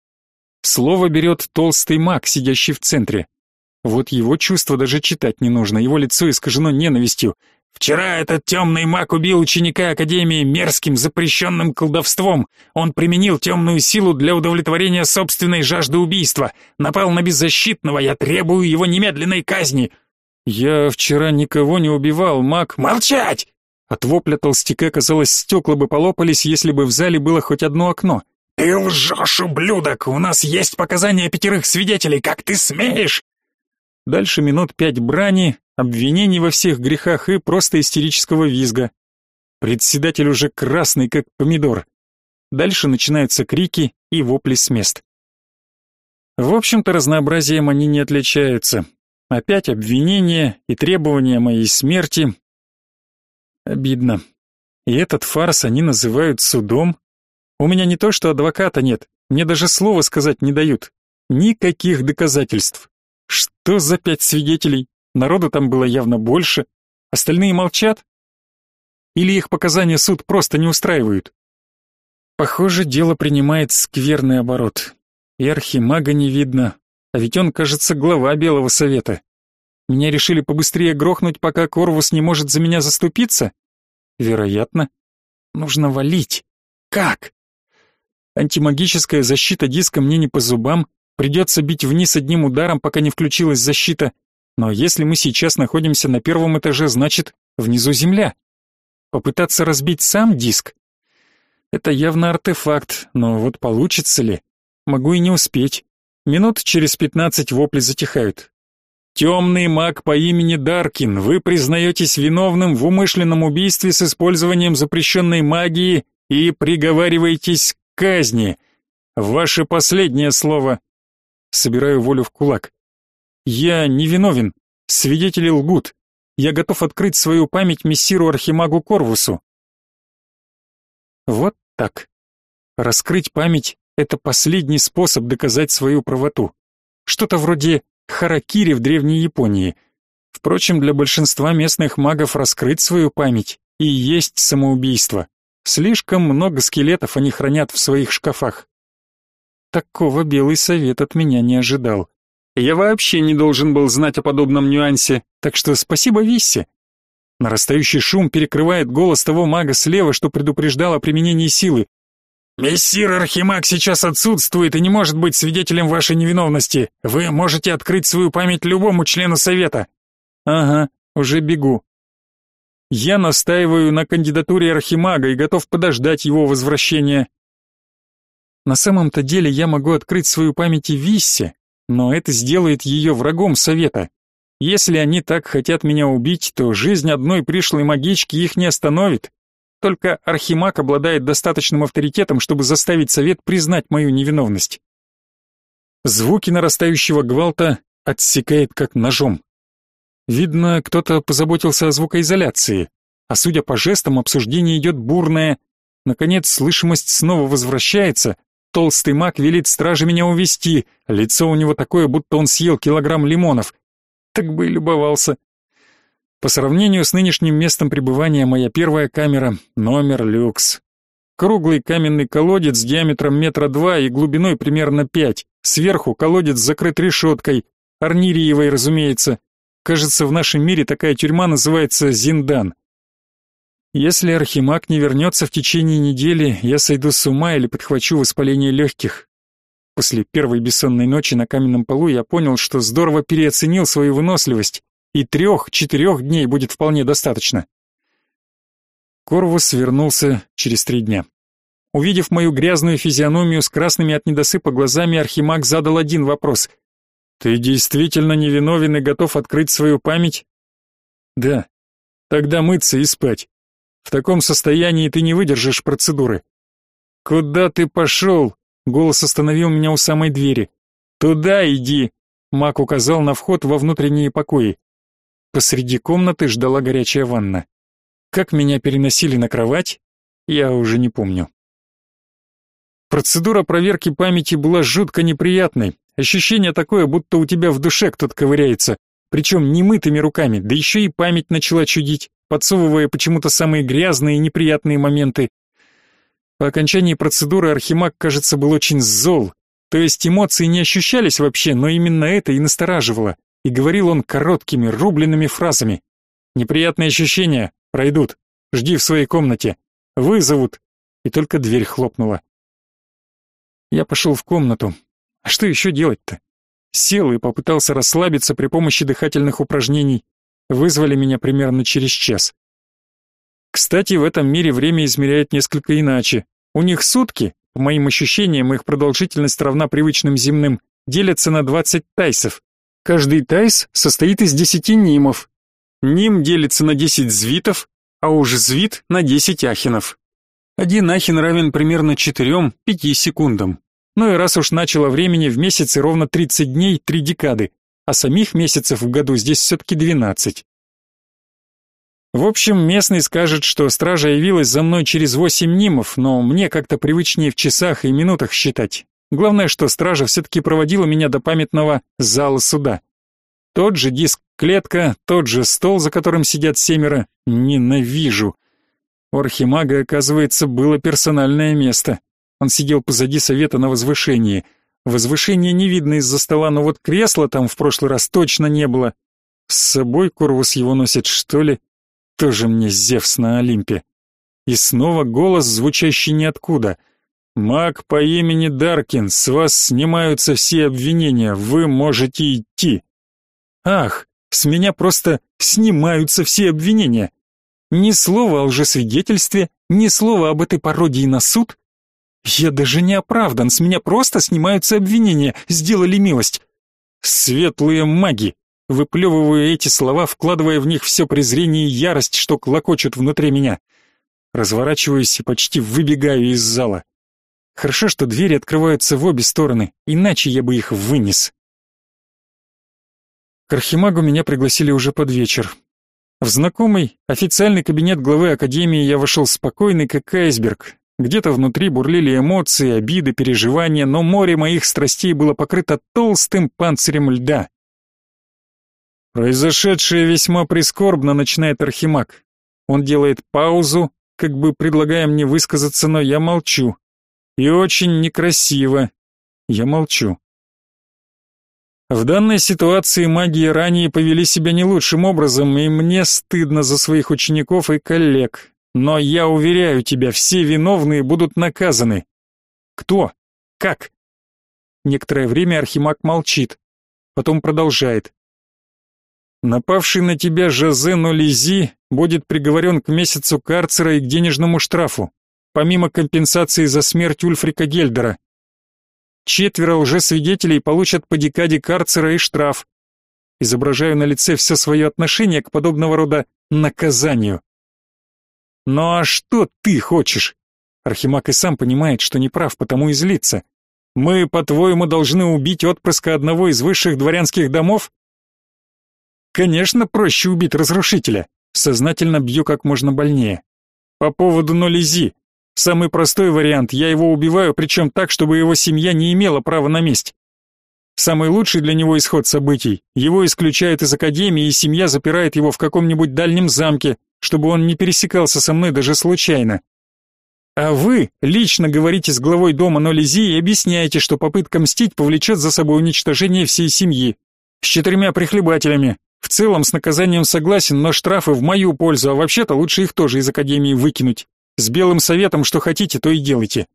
Speaker 1: Слово берет толстый маг, сидящий в центре. Вот его чувства даже читать не нужно, его лицо искажено ненавистью.
Speaker 2: Вчера этот темный маг убил ученика Академии мерзким запрещенным колдовством. Он применил темную силу для удовлетворения собственной жажды убийства. Напал на беззащитного, я требую его немедленной казни».
Speaker 1: «Я вчера никого не убивал, маг...»
Speaker 2: «Молчать!»
Speaker 1: От вопля толстяка, казалось, стекла бы полопались, если бы в зале было хоть одно окно.
Speaker 2: «Ты лжешь, ублюдок! У нас есть показания пятерых свидетелей, как ты смеешь!»
Speaker 1: Дальше минут пять брани, обвинений во всех грехах и просто истерического визга. Председатель уже красный, как помидор. Дальше начинаются крики и вопли с мест. В общем-то, разнообразием они не отличаются. Опять обвинения и требования моей смерти. Обидно. И этот фарс они называют судом. У меня не то что адвоката нет, мне даже слова сказать не дают. Никаких доказательств. Что за пять свидетелей? Народу там было явно больше. Остальные молчат? Или их показания суд просто не устраивают? Похоже, дело принимает скверный оборот. И архимага не видно, а ведь он, кажется, глава Белого Совета. Меня решили побыстрее грохнуть, пока Корвус не может за меня заступиться? Вероятно. Нужно валить. Как? Антимагическая защита диска мне не по зубам, придется бить вниз одним ударом, пока не включилась защита. Но если мы сейчас находимся на первом этаже, значит, внизу земля. Попытаться разбить сам диск? Это явно артефакт, но вот получится ли? Могу и не успеть. Минут через пятнадцать вопли затихают. «Темный маг по имени Даркин, вы признаетесь виновным в умышленном убийстве с использованием запрещенной магии и приговариваетесь к казни. Ваше последнее слово». Собираю волю в кулак. «Я не виновен. Свидетели лгут. Я готов открыть свою память мессиру Архимагу Корвусу». Вот так. Раскрыть память — это последний способ доказать свою правоту. Что-то вроде харакири в Древней Японии. Впрочем, для большинства местных магов раскрыть свою память и есть самоубийство. Слишком много скелетов они хранят в своих шкафах. Такого Белый Совет от меня не ожидал. Я вообще не должен был знать о подобном нюансе, так что спасибо Виссе. Нарастающий шум перекрывает голос того мага слева, что предупреждал о применении силы. «Мессир Архимаг сейчас отсутствует и не может быть свидетелем вашей невиновности. Вы можете открыть свою память любому члену совета». «Ага, уже бегу». Я настаиваю на кандидатуре Архимага и готов подождать его возвращения. На самом-то деле я могу открыть свою память и Виссе, но это сделает ее врагом совета. Если они так хотят меня убить, то жизнь одной пришлой магички их не остановит. Только Архимаг обладает достаточным авторитетом, чтобы заставить совет признать мою невиновность. Звуки нарастающего гвалта отсекает как ножом. Видно, кто-то позаботился о звукоизоляции, а судя по жестам, обсуждение идет бурное. Наконец, слышимость снова возвращается. Толстый маг велит страже меня увести. Лицо у него такое, будто он съел килограмм лимонов. Так бы и любовался. По сравнению с нынешним местом пребывания, моя первая камера — номер люкс. Круглый каменный колодец диаметром метра два и глубиной примерно пять. Сверху колодец закрыт решеткой, арнириевой, разумеется. Кажется, в нашем мире такая тюрьма называется зиндан. Если Архимаг не вернется в течение недели, я сойду с ума или подхвачу воспаление легких. После первой бессонной ночи на каменном полу я понял, что здорово переоценил свою выносливость. И трех-четырех дней будет вполне достаточно. Корвус вернулся через три дня. Увидев мою грязную физиономию с красными от недосыпа глазами, Архимаг задал один вопрос. «Ты действительно невиновен и готов открыть свою память?» «Да. Тогда мыться и спать. В таком состоянии ты не выдержишь процедуры». «Куда ты пошел?» Голос остановил меня у самой двери. «Туда иди!» Маг указал на вход во внутренние покои. Посреди комнаты ждала горячая ванна. Как меня переносили на кровать, я уже не помню. Процедура проверки памяти была жутко неприятной. Ощущение такое, будто у тебя в душе кто-то ковыряется, причем немытыми руками, да еще и память начала чудить, подсовывая почему-то самые грязные и неприятные моменты. По окончании процедуры Архимаг, кажется, был очень зол. То есть эмоции не ощущались вообще, но именно это и настораживало. И говорил он короткими, рубленными фразами. Неприятные ощущения пройдут. Жди в своей комнате. Вызовут. И только дверь хлопнула. Я пошел в комнату. А что еще делать-то? Сел и попытался расслабиться при помощи дыхательных упражнений. Вызвали меня примерно через час. Кстати, в этом мире время измеряют несколько иначе. У них сутки, по моим ощущениям, их продолжительность равна привычным земным, делятся на двадцать тайсов. Каждый тайс состоит из десяти нимов. Ним делится на десять звитов, а уж звит на десять ахинов. Один ахин равен примерно четырем-пяти секундам. Ну и раз уж начало времени, в месяце ровно тридцать дней, три декады, а самих месяцев в году здесь все-таки двенадцать. В общем, местный скажет, что стража явилась за мной через восемь нимов, но мне как-то привычнее в часах и минутах считать. Главное, что стража все-таки проводила меня до памятного зала суда. Тот же диск-клетка, тот же стол, за которым сидят семеро. Ненавижу. У архимага, оказывается, было персональное место. Он сидел позади совета на возвышении. Возвышения не видно из-за стола, но вот кресла там в прошлый раз точно не было. С собой Корвус его носит, что ли? Тоже мне Зевс на Олимпе. И снова голос, звучащий ниоткуда. «Маг по имени Даркин, с вас снимаются все обвинения, вы можете идти». Ах, с меня просто снимаются все обвинения. Ни слова о лжесвидетельстве, ни слова об этой пародии на суд. Я даже не оправдан, с меня просто снимаются обвинения, сделали милость. Светлые маги. Выплевываю эти слова, вкладывая в них все презрение и ярость, что клокочут внутри меня. Разворачиваюсь и почти выбегаю из зала. Хорошо, что двери открываются в обе стороны, иначе я бы их вынес. К архимагу меня пригласили уже под вечер. В знакомый, официальный кабинет главы академии я вошел спокойный, как айсберг. Где-то внутри бурлили эмоции, обиды, переживания, но море моих страстей было покрыто толстым панцирем льда. Произошедшее весьма прискорбно, начинает архимаг. Он делает паузу, как бы предлагая мне высказаться, но я молчу. И очень некрасиво. Я молчу. В данной ситуации маги ранее повели себя не лучшим образом, и мне стыдно за своих учеников и коллег. Но я уверяю тебя, все виновные будут наказаны. Кто? Как? Некоторое время архимаг молчит, потом продолжает. Напавший на тебя Жозе Нолизи будет приговорен к месяцу карцера и к денежному штрафу, помимо компенсации за смерть Ульфрика Гельдера. Четверо лжесвидетелей получат по декаде карцера и штраф. Изображаю на лице все свое отношение к подобного рода наказанию. Ну а что ты хочешь? Архимаг и сам понимает, что не прав, потому и злится. Мы, по-твоему, должны убить отпрыска одного из высших дворянских домов? Конечно, проще убить разрушителя. Сознательно бью как можно больнее. По поводу Нолизи. Самый простой вариант, я его убиваю, причем так, чтобы его семья не имела права на месть. Самый лучший для него исход событий. Его исключают из академии, и семья запирает его в каком-нибудь дальнем замке, чтобы он не пересекался со мной даже случайно. А вы лично говорите с главой дома Нолизи и объясняете, что попытка мстить повлечет за собой уничтожение всей семьи. С четырьмя прихлебателями. В целом с наказанием согласен, но штрафы в мою пользу, а вообще-то лучше их тоже из академии выкинуть. С белым советом что хотите, то и делайте.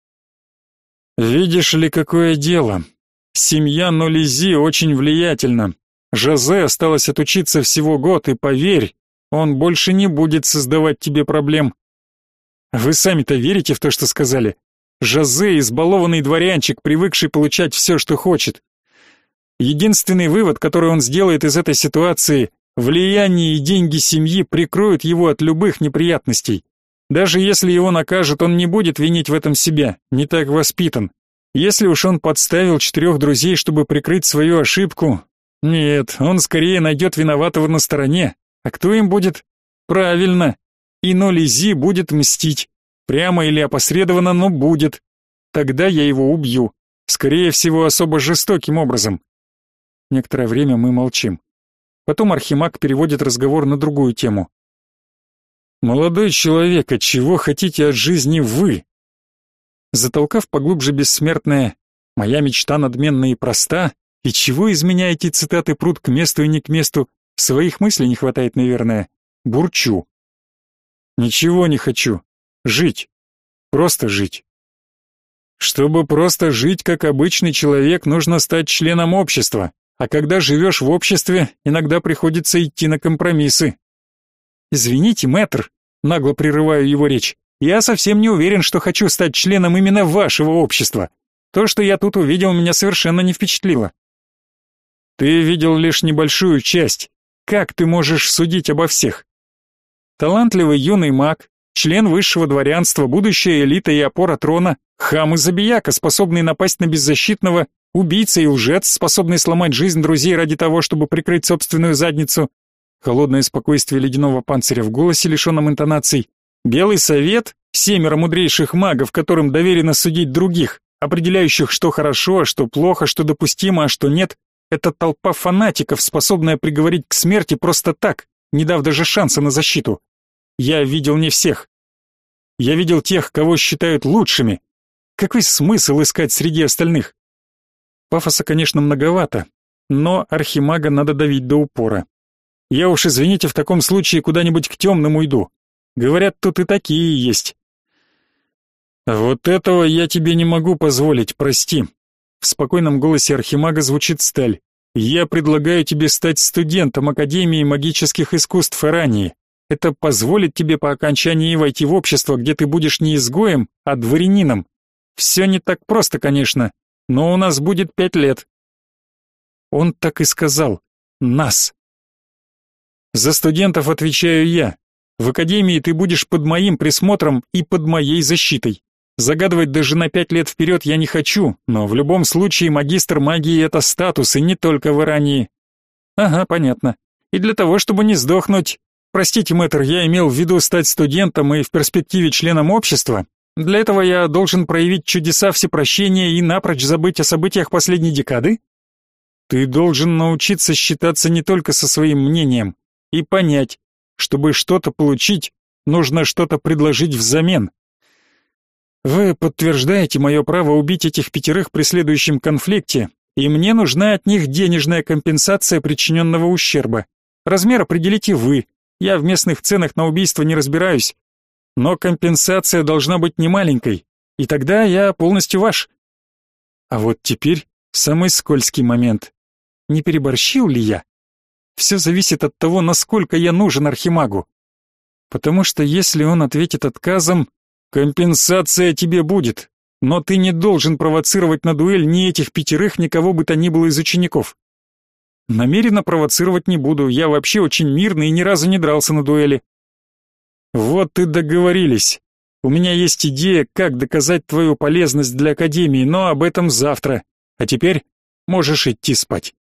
Speaker 1: Видишь ли, какое дело. Семья Нолизи очень влиятельна. Жозе осталось отучиться всего год, и поверь, он больше не будет создавать тебе проблем. Вы сами-то верите в то, что сказали? Жозе избалованный дворянчик, привыкший получать все, что хочет. Единственный вывод, который он сделает из этой ситуации, влияние и деньги семьи прикроют его от любых неприятностей. Даже если его накажут, он не будет винить в этом себя, не так воспитан. Если уж он подставил четырех друзей, чтобы прикрыть свою ошибку, нет, он скорее найдет виноватого на стороне. А кто им будет? Правильно. И Нолизи будет мстить. Прямо или опосредованно, но будет. Тогда я его убью. Скорее всего, особо жестоким образом. Некоторое время мы молчим. Потом архимаг переводит разговор на другую тему. «Молодой человек, а чего хотите от жизни вы?» Затолкав поглубже бессмертное «Моя мечта надменна и проста», и чего из меня эти цитаты прут к месту и не к месту, Своих мыслей не хватает, наверное. Бурчу. Ничего не хочу. Жить. Просто жить. Чтобы просто жить, как обычный человек, нужно стать членом общества. А когда живешь в обществе, иногда приходится идти на компромиссы. Извините, мэтр, нагло прерываю его речь. Я совсем не уверен, что хочу стать членом именно вашего общества. То, что я тут увидел, меня совершенно не впечатлило. Ты видел лишь небольшую часть. Как ты можешь судить обо всех? Талантливый юный маг, член высшего дворянства, будущая элита и опора трона, хам и забияка, способный напасть на беззащитного, убийца и лжец, способный сломать жизнь друзей ради того, чтобы прикрыть собственную задницу. Холодное спокойствие ледяного панциря в голосе, лишенном интонаций. Белый совет, семеро мудрейших магов, которым доверено судить других, определяющих, что хорошо, а что плохо, что допустимо, а что нет. Это толпа фанатиков, способная приговорить к смерти просто так, не дав даже шанса на защиту. Я видел не всех. Я видел тех, кого считают лучшими. Какой смысл искать среди остальных? Пафоса, конечно, многовато, но архимага надо давить до упора. Я уж, извините, в таком случае куда-нибудь к темным уйду. Говорят, тут и такие есть. Вот этого я тебе не могу позволить, прости. В спокойном голосе архимага звучит сталь. Я предлагаю тебе стать студентом Академии магических искусств Ирании. Это позволит тебе по окончании войти в общество, где ты будешь не изгоем, а дворянином. Все не так просто, конечно, но у нас будет пять лет. Он так и сказал. Нас. За студентов отвечаю я. В академии ты будешь под моим присмотром и под моей защитой. Загадывать даже на пять лет вперед я не хочу, но в любом случае магистр магии — это статус, и не только в Ирании. Ага, понятно. И для того, чтобы не сдохнуть... Простите, мэтр, я имел в виду стать студентом и в перспективе членом общества. Для этого я должен проявить чудеса всепрощения и напрочь забыть о событиях последней декады? Ты должен научиться считаться не только со своим мнением и понять, чтобы что-то получить, нужно что-то предложить взамен. Вы подтверждаете мое право убить этих пятерых при следующем конфликте, и мне нужна от них денежная компенсация причиненного ущерба. Размер определите вы, я в местных ценах на убийство не разбираюсь, но компенсация должна быть немаленькой, и тогда я полностью ваш. А вот теперь самый скользкий момент. Не переборщил ли я? Все зависит от того, насколько я нужен архимагу. Потому что если он ответит отказом, компенсация тебе будет, но ты не должен провоцировать на дуэль ни этих пятерых, ни кого бы то ни было из учеников. Намеренно провоцировать не буду, я вообще очень мирный и ни разу не дрался на дуэли. Вот и договорились. У меня есть идея, как доказать твою полезность для Академии, но об этом завтра. А теперь можешь идти спать.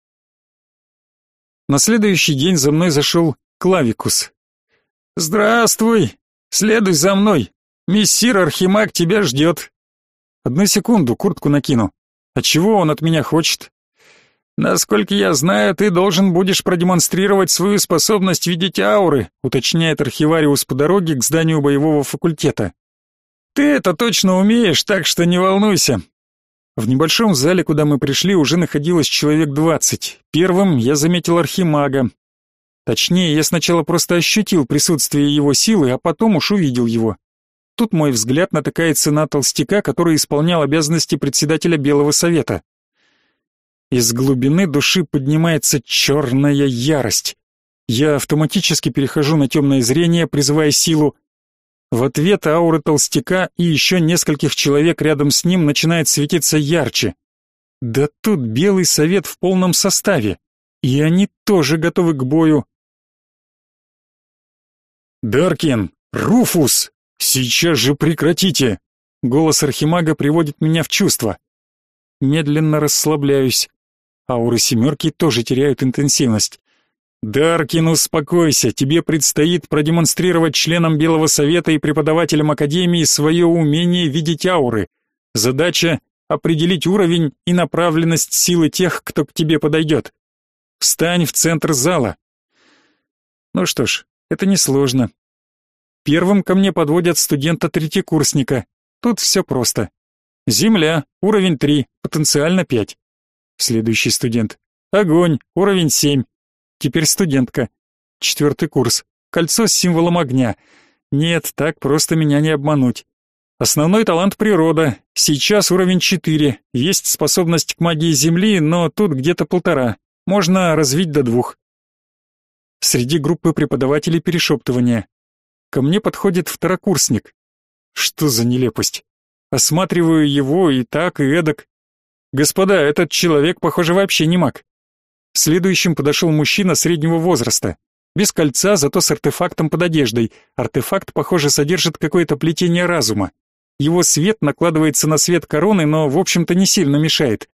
Speaker 1: На следующий день за мной зашел Клавикус. «Здравствуй! Следуй за мной! Мессир Архимаг тебя ждет!» «Одну секунду, куртку накину. А чего он от меня хочет?» «Насколько я знаю, ты должен будешь продемонстрировать свою способность видеть ауры», уточняет архивариус по дороге к зданию боевого факультета. «Ты это точно умеешь, так что не волнуйся». В небольшом зале, куда мы пришли, уже находилось человек двадцать. Первым я заметил архимага. Точнее, я сначала просто ощутил присутствие его силы, а потом уж увидел его. Тут мой взгляд натыкается на толстяка, который исполнял обязанности председателя Белого Совета. Из глубины души поднимается черная ярость. Я автоматически перехожу на темное зрение, призывая силу. В ответ аура толстяка и еще нескольких человек рядом с ним начинает светиться ярче. Да тут Белый Совет в полном составе, и они тоже готовы к бою. «Даркин! Руфус! Сейчас же прекратите!» Голос архимага приводит меня в чувство. Медленно расслабляюсь. Ауры семерки тоже теряют интенсивность. «Даркин, успокойся, тебе предстоит продемонстрировать членам Белого Совета и преподавателям Академии свое умение видеть ауры. Задача — определить уровень и направленность силы тех, кто к тебе подойдет. Встань в центр зала». Ну что ж, это несложно. Первым ко мне подводят студента-третьекурсника. Тут все просто. Земля, уровень три, потенциально пять. Следующий студент. Огонь, уровень семь. Теперь студентка. Четвертый курс. Кольцо с символом огня. Нет, так просто меня не обмануть. Основной талант природа. Сейчас уровень четыре. Есть способность к магии Земли, но тут где-то полтора. Можно развить до двух. Среди группы преподавателей перешептывания. Ко мне подходит второкурсник. Что за нелепость? Осматриваю его и так, и эдак. Господа, этот человек, похоже, вообще не маг. Следующим подошел мужчина среднего возраста. Без кольца, зато с артефактом под одеждой. Артефакт, похоже, содержит какое-то плетение разума. Его свет накладывается на свет короны, но, в общем-то, не сильно мешает.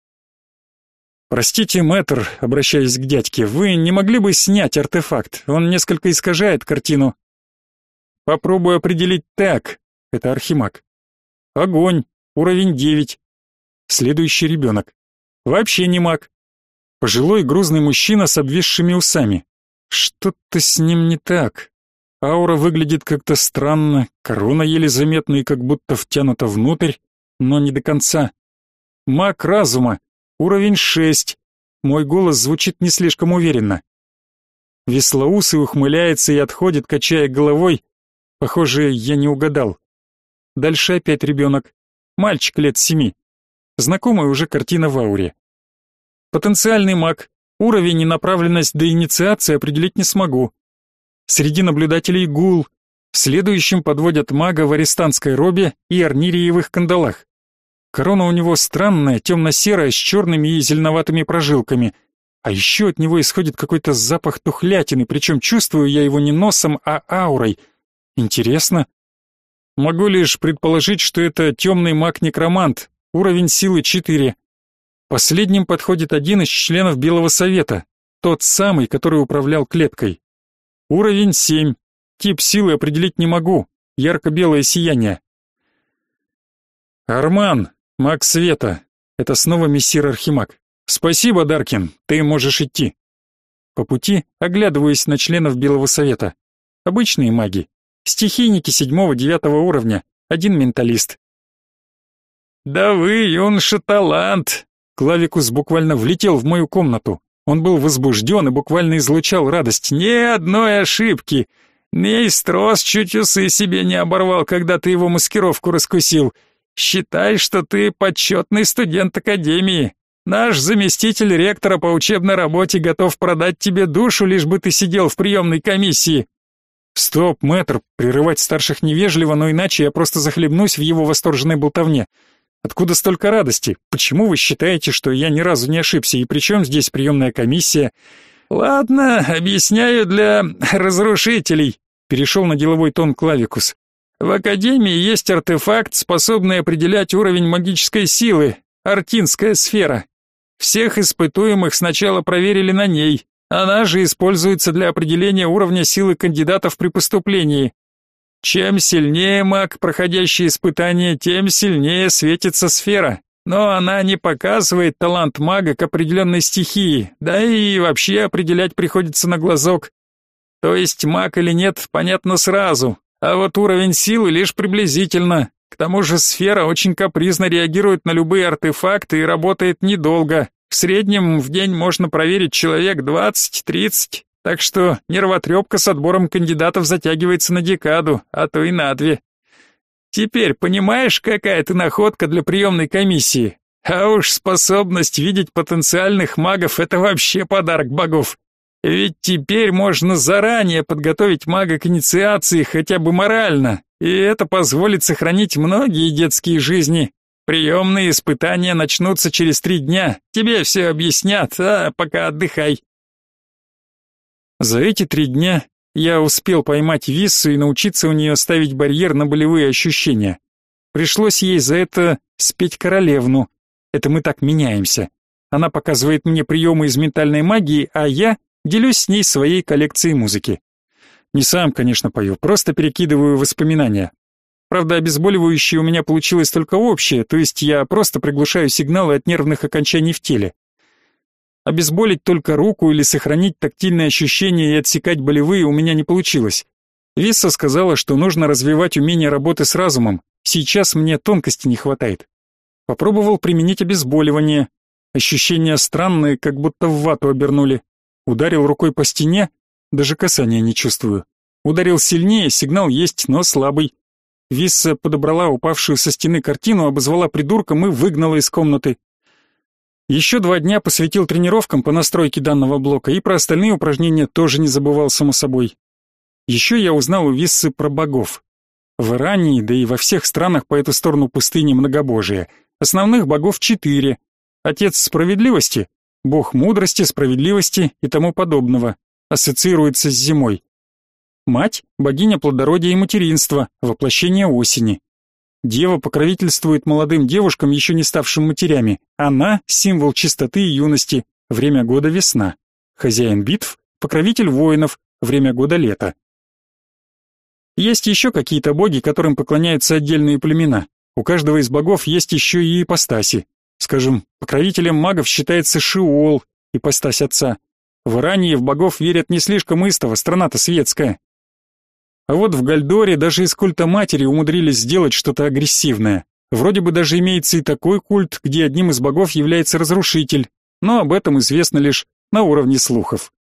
Speaker 1: «Простите, мэтр», — обращаясь к дядьке, — «вы не могли бы снять артефакт? Он несколько искажает картину». «Попробую определить так». Это архимаг. «Огонь. Уровень девять». Следующий ребенок. Вообще не маг. Пожилой грузный мужчина с обвисшими усами. Что-то с ним не так. Аура выглядит как-то странно, корона еле заметна и как будто втянута внутрь, но не до конца. Маг разума. Уровень шесть. Мой голос звучит не слишком уверенно. Веслоусый ухмыляется и отходит, качая головой. Похоже, я не угадал. Дальше опять ребенок. Мальчик лет семи. Знакомая уже картина в ауре. Потенциальный маг. Уровень и направленность до инициации определить не смогу. Среди наблюдателей гул. Следующим подводят мага в арестантской робе и арнириевых кандалах. Корона у него странная, темно-серая, с черными и зеленоватыми прожилками. А еще от него исходит какой-то запах тухлятины, причем чувствую я его не носом, а аурой. Интересно. Могу лишь предположить, что это темный маг-некромант, уровень силы четыре. Последним подходит один из членов Белого Совета, тот самый, который управлял клеткой. Уровень семь. Тип силы определить не могу, ярко-белое сияние. Арман, маг света. Это снова мессир Архимаг. Спасибо, Даркин, ты можешь идти. По пути оглядываюсь на членов Белого Совета. Обычные маги. Стихийники седьмого-девятого уровня, один менталист. «Да вы, юноша, талант!» Клавикус буквально влетел в мою комнату. Он был возбужден и буквально излучал радость. «Ни одной ошибки! Нейстрос чуть усы себе не оборвал, когда ты его маскировку раскусил. Считай, что ты почетный студент Академии. Наш заместитель ректора по учебной работе готов продать тебе душу, лишь бы ты сидел в приемной комиссии». «Стоп, мэтр, прерывать старших невежливо, но иначе я просто захлебнусь в его восторженной болтовне. Откуда столько радости? Почему вы считаете, что я ни разу не ошибся, и при чем здесь приемная комиссия?» «Ладно, объясняю для разрушителей», — перешел на деловой тон Клавикус. «В Академии есть артефакт, способный определять уровень магической силы, Артинская сфера. Всех испытуемых сначала проверили на ней. Она же используется для определения уровня силы кандидатов при поступлении. Чем сильнее маг, проходящий испытание, тем сильнее светится сфера. Но она не показывает талант мага к определенной стихии, да и вообще определять приходится на глазок. То есть маг или нет, понятно сразу, а вот уровень силы лишь приблизительно. К тому же сфера очень капризно реагирует на любые артефакты и работает недолго. В среднем в день можно проверить человек двадцать-тридцать, так что нервотрепка с отбором кандидатов затягивается на декаду, а то и на две. Теперь понимаешь, какая ты находка для приемной комиссии? А уж способность видеть потенциальных магов — это вообще подарок богов. Ведь теперь можно заранее подготовить мага к инициации хотя бы морально, и это позволит сохранить многие детские жизни. Приемные испытания начнутся через три дня. Тебе все объяснят, а пока отдыхай. За эти три дня я успел поймать Виссу и научиться у нее ставить барьер на болевые ощущения. Пришлось ей за это спеть королевну. Это мы так меняемся. Она показывает мне приемы из ментальной магии, а я делюсь с ней своей коллекцией музыки. Не сам, конечно, пою, просто перекидываю воспоминания. Правда, обезболивающее у меня получилось только общее, то есть я просто приглушаю сигналы от нервных окончаний в теле. Обезболить только руку или сохранить тактильные ощущения и отсекать болевые у меня не получилось. Висса сказала, что нужно развивать умение работы с разумом. Сейчас мне тонкости не хватает. Попробовал применить обезболивание. Ощущения странные, как будто в вату обернули. Ударил рукой по стене, даже касания не чувствую. Ударил сильнее, сигнал есть, но слабый. Висса подобрала упавшую со стены картину, обозвала придурком и выгнала из комнаты. Еще два дня посвятил тренировкам по настройке данного блока, и про остальные упражнения тоже не забывал, само собой. Еще я узнал у Виссы про богов. В Ирании, да и во всех странах по эту сторону пустыни многобожие. Основных богов четыре. Отец справедливости, бог мудрости, справедливости и тому подобного. Ассоциируется с зимой. Мать – богиня плодородия и материнства, воплощение осени. Дева покровительствует молодым девушкам, еще не ставшим матерями. Она – символ чистоты и юности, время года весна. Хозяин битв – покровитель воинов, время года лето. Есть еще какие-то боги, которым поклоняются отдельные племена. У каждого из богов есть еще и ипостаси. Скажем, покровителем магов считается Шиол, ипостась отца. В Иране в богов верят не слишком истово, страна-то светская. А вот в Гальдоре даже из культа матери умудрились сделать что-то агрессивное. Вроде бы даже имеется и такой культ, где одним из богов является разрушитель, но об этом известно лишь на уровне слухов.